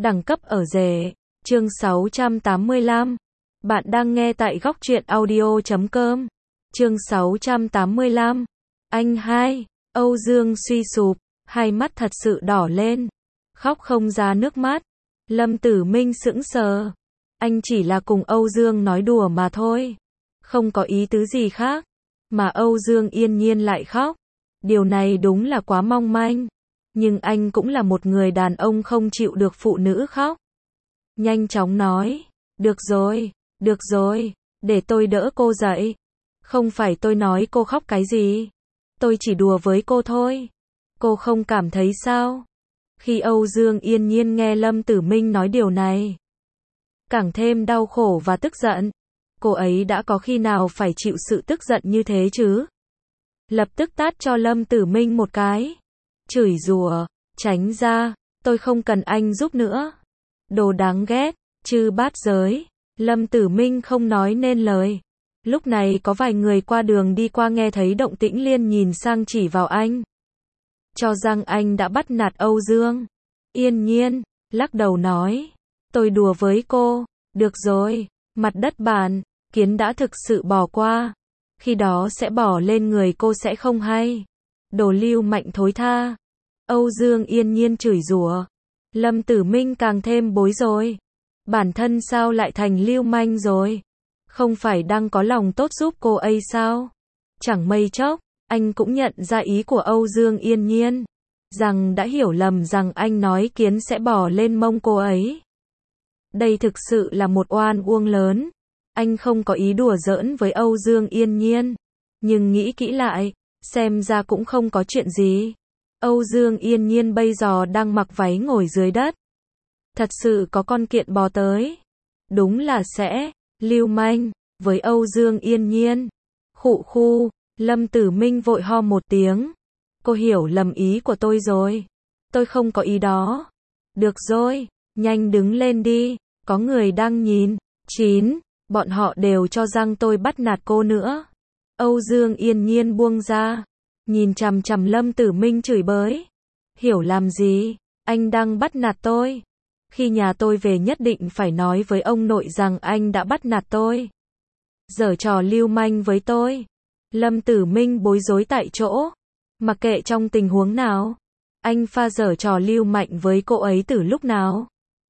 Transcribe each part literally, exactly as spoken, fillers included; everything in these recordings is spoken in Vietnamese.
Đẳng cấp ở rể. Chương sáu trăm tám mươi lăm. Bạn đang nghe tại góc truyện audio chấm com. Chương sáu trăm tám mươi lăm. Anh hai. Âu Dương suy sụp, hai mắt thật sự đỏ lên, khóc không ra nước mắt. Lâm Tử Minh sững sờ. Anh chỉ là cùng Âu Dương nói đùa mà thôi, không có ý tứ gì khác. Mà Âu Dương yên nhiên lại khóc. Điều này đúng là quá mong manh. Nhưng anh cũng là một người đàn ông không chịu được phụ nữ khóc. Nhanh chóng nói, được rồi, được rồi, để tôi đỡ cô dậy. Không phải tôi nói cô khóc cái gì. Tôi chỉ đùa với cô thôi. Cô không cảm thấy sao? Khi Âu Dương yên nhiên nghe Lâm Tử Minh nói điều này, càng thêm đau khổ và tức giận. Cô ấy đã có khi nào phải chịu sự tức giận như thế chứ? Lập tức tát cho Lâm Tử Minh một cái. Chửi rủa, tránh ra, tôi không cần anh giúp nữa. Đồ đáng ghét, chư bát giới. Lâm Tử Minh không nói nên lời. Lúc này có vài người qua đường đi qua nghe thấy động tĩnh liền nhìn sang chỉ vào anh, cho rằng anh đã bắt nạt Âu Dương. Yên nhiên lắc đầu nói, tôi đùa với cô. Được rồi, mặt đất bàn, kiến đã thực sự bỏ qua, khi đó sẽ bỏ lên người cô sẽ không hay. Đồ lưu mạnh thối tha. Âu Dương yên nhiên chửi rủa. Lâm Tử Minh càng thêm bối rối. Bản thân sao lại thành lưu manh rồi? Không phải đang có lòng tốt giúp cô ấy sao? Chẳng mây chốc, anh cũng nhận ra ý của Âu Dương yên nhiên, rằng đã hiểu lầm rằng anh nói kiến sẽ bỏ lên mông cô ấy. Đây thực sự là một oan uông lớn. Anh không có ý đùa giỡn với Âu Dương yên nhiên, nhưng nghĩ kỹ lại, xem ra cũng không có chuyện gì. Âu Dương yên nhiên bây giờ đang mặc váy ngồi dưới đất. Thật sự có con kiện bò tới. Đúng là sẽ lưu manh với Âu Dương yên nhiên. Khụ khu, Lâm Tử Minh vội ho một tiếng. Cô hiểu lầm ý của tôi rồi. Tôi không có ý đó. Được rồi, nhanh đứng lên đi, có người đang nhìn. Chín, bọn họ đều cho rằng tôi bắt nạt cô nữa. Âu Dương yên nhiên buông ra, nhìn chằm chằm Lâm Tử Minh chửi bới. Hiểu làm gì, anh đang bắt nạt tôi. Khi nhà tôi về nhất định phải nói với ông nội rằng anh đã bắt nạt tôi. Giở trò lưu manh với tôi. Lâm Tử Minh bối rối tại chỗ. Mặc kệ trong tình huống nào, anh pha giở trò lưu mạnh với cô ấy từ lúc nào?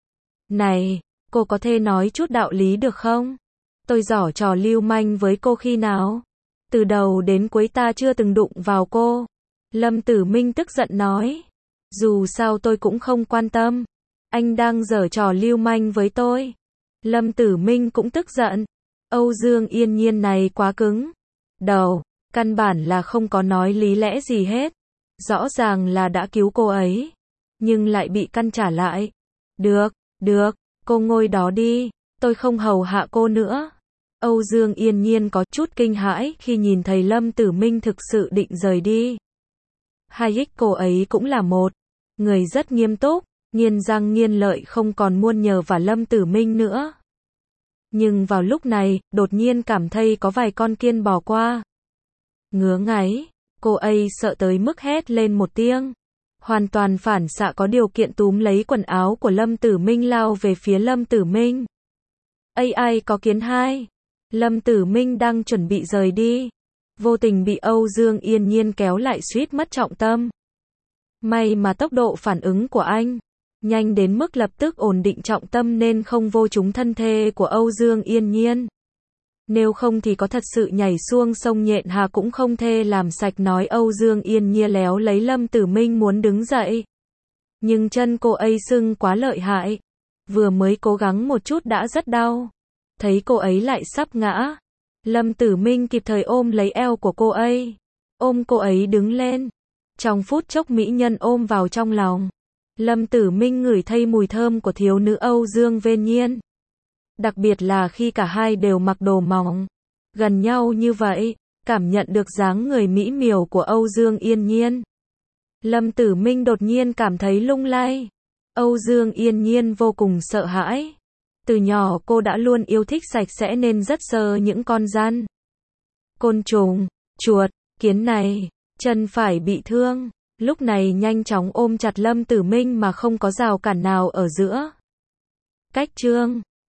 Này, cô có thể nói chút đạo lý được không? Tôi giở trò lưu manh với cô khi nào? Từ đầu đến cuối ta chưa từng đụng vào cô. Lâm Tử Minh tức giận nói. Dù sao tôi cũng không quan tâm. Anh đang giở trò lưu manh với tôi. Lâm Tử Minh cũng tức giận. Âu Dương yên nhiên này quá cứng đầu, căn bản là không có nói lý lẽ gì hết. Rõ ràng là đã cứu cô ấy, nhưng lại bị căn trả lại. Được, được, cô ngồi đó đi, tôi không hầu hạ cô nữa. Âu Dương yên nhiên có chút kinh hãi khi nhìn thấy Lâm Tử Minh thực sự định rời đi. Hai ích cô ấy cũng là một người rất nghiêm túc, nghiến răng nghiến lợi không còn muôn nhờ và Lâm Tử Minh nữa. Nhưng vào lúc này, đột nhiên cảm thấy có vài con kiên bỏ qua. Ngứa ngáy, cô ấy sợ tới mức hét lên một tiếng. Hoàn toàn phản xạ có điều kiện túm lấy quần áo của Lâm Tử Minh lao về phía Lâm Tử Minh. Ây ai có kiến hai. Lâm Tử Minh đang chuẩn bị rời đi, vô tình bị Âu Dương yên nhiên kéo lại suýt mất trọng tâm. May mà tốc độ phản ứng của anh nhanh đến mức lập tức ổn định trọng tâm nên không vô trúng thân thể của Âu Dương yên nhiên. Nếu không thì có thật sự nhảy xuống sông nhện hà cũng không thể làm sạch. Nói Âu Dương yên nhiên léo lấy Lâm Tử Minh muốn đứng dậy, nhưng chân cô ấy sưng quá lợi hại, vừa mới cố gắng một chút đã rất đau. Thấy cô ấy lại sắp ngã, Lâm Tử Minh kịp thời ôm lấy eo của cô ấy, ôm cô ấy đứng lên. Trong phút chốc mỹ nhân ôm vào trong lòng. Lâm Tử Minh ngửi thấy mùi thơm của thiếu nữ Âu Dương Vên Nhiên. Đặc biệt là khi cả hai đều mặc đồ mỏng, gần nhau như vậy, cảm nhận được dáng người mỹ miều của Âu Dương yên nhiên. Lâm Tử Minh đột nhiên cảm thấy lung lay. Âu Dương yên nhiên vô cùng sợ hãi. Từ nhỏ cô đã luôn yêu thích sạch sẽ nên rất sợ những con giun, côn trùng, chuột, kiến này. Chân phải bị thương, lúc này nhanh chóng ôm chặt Lâm Tử Minh mà không có rào cản nào ở giữa. Cách chương